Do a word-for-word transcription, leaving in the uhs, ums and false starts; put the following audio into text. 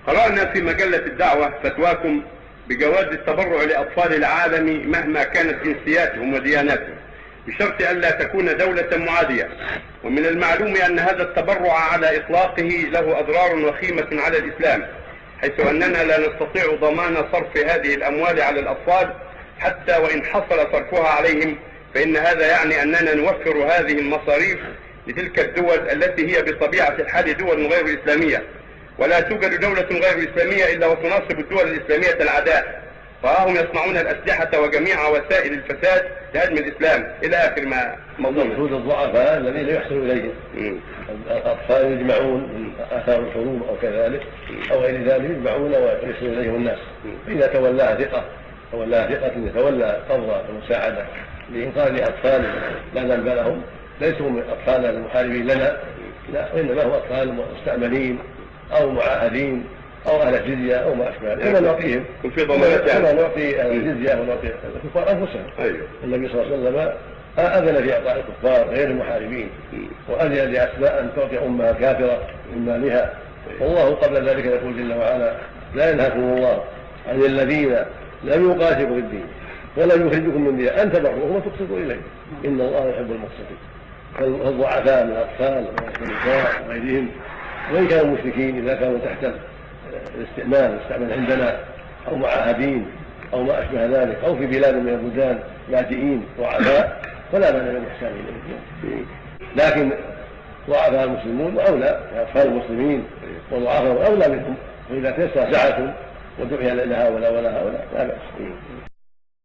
قرأنا في مجلة الدعوة فتواكم بجواز التبرع لأطفال العالم مهما كانت جنسياتهم ودياناتهم بشرط ألا تكون دولة معادية، ومن المعلوم أن هذا التبرع على إطلاقه له أضرار وخيمة على الإسلام، حيث أننا لا نستطيع ضمان صرف هذه الأموال على الأطفال حتى وإن حصل صرفها عليهم، فإن هذا يعني أننا نوفر هذه المصاريف لتلك الدول التي هي بطبيعة الحال دول غير إسلامية، ولا توجد دولة غير إسلامية إلا وتناصب الدول الإسلامية العداء، فهم يصنعون الأسلحة وجميع وسائل الفساد لهدم الإسلام إلى آخر ما مضمون. المقصود الضعفاء الذين يحصل إليهم الأطفال يجمعون من آثار الحروب أو كذلك أو غير ذلك، يجمعون ويحصل إليهم الناس، فإذا تولاها ثقة تولاها ثقة يتولى فضل المساعدة لإنقاذ أطفال لا ذنب لهم، ليسوا من أطفال المحاربين لنا، لا، وإنما هم أطفال مستأمنين أو معاهدين أو أهل الجزية أو ما أشبه ذلك، كما نعطيهم كما نعطي الجزية ونعطي الكفار أنفسهم. النبي صلى الله عليه وسلم أذن في إعطاء الكفار غير المحاربين، وأذن لأسماء أن تعطي أمها كافرة من مالها، والله قبل ذلك يقول جل وعلا: لا ينهاكم الله عن الذين لم يقاتلوا في الدين ولم يخرجكم من دياركم أن تبروهم وتقسطوا إليه إن الله يحب المقسطين. فالضعفاء من الأطفال والنساء وغيرهم وإن كانوا مشركين إذا كانوا تحت الاستئمان استعمل عندنا أو معاهدين أو ما أشبه ذلك أو في بلاد من البلدان لاجئين ضعفاء فلا مانع من الإحسان إليهم، لكن ضعفاء المسلمون وأولى أطفال المسلمين وضعفاء أولى منهم، وإذا تيسر سعة ودعي لهؤلاء ولا هؤلاء لا بأس.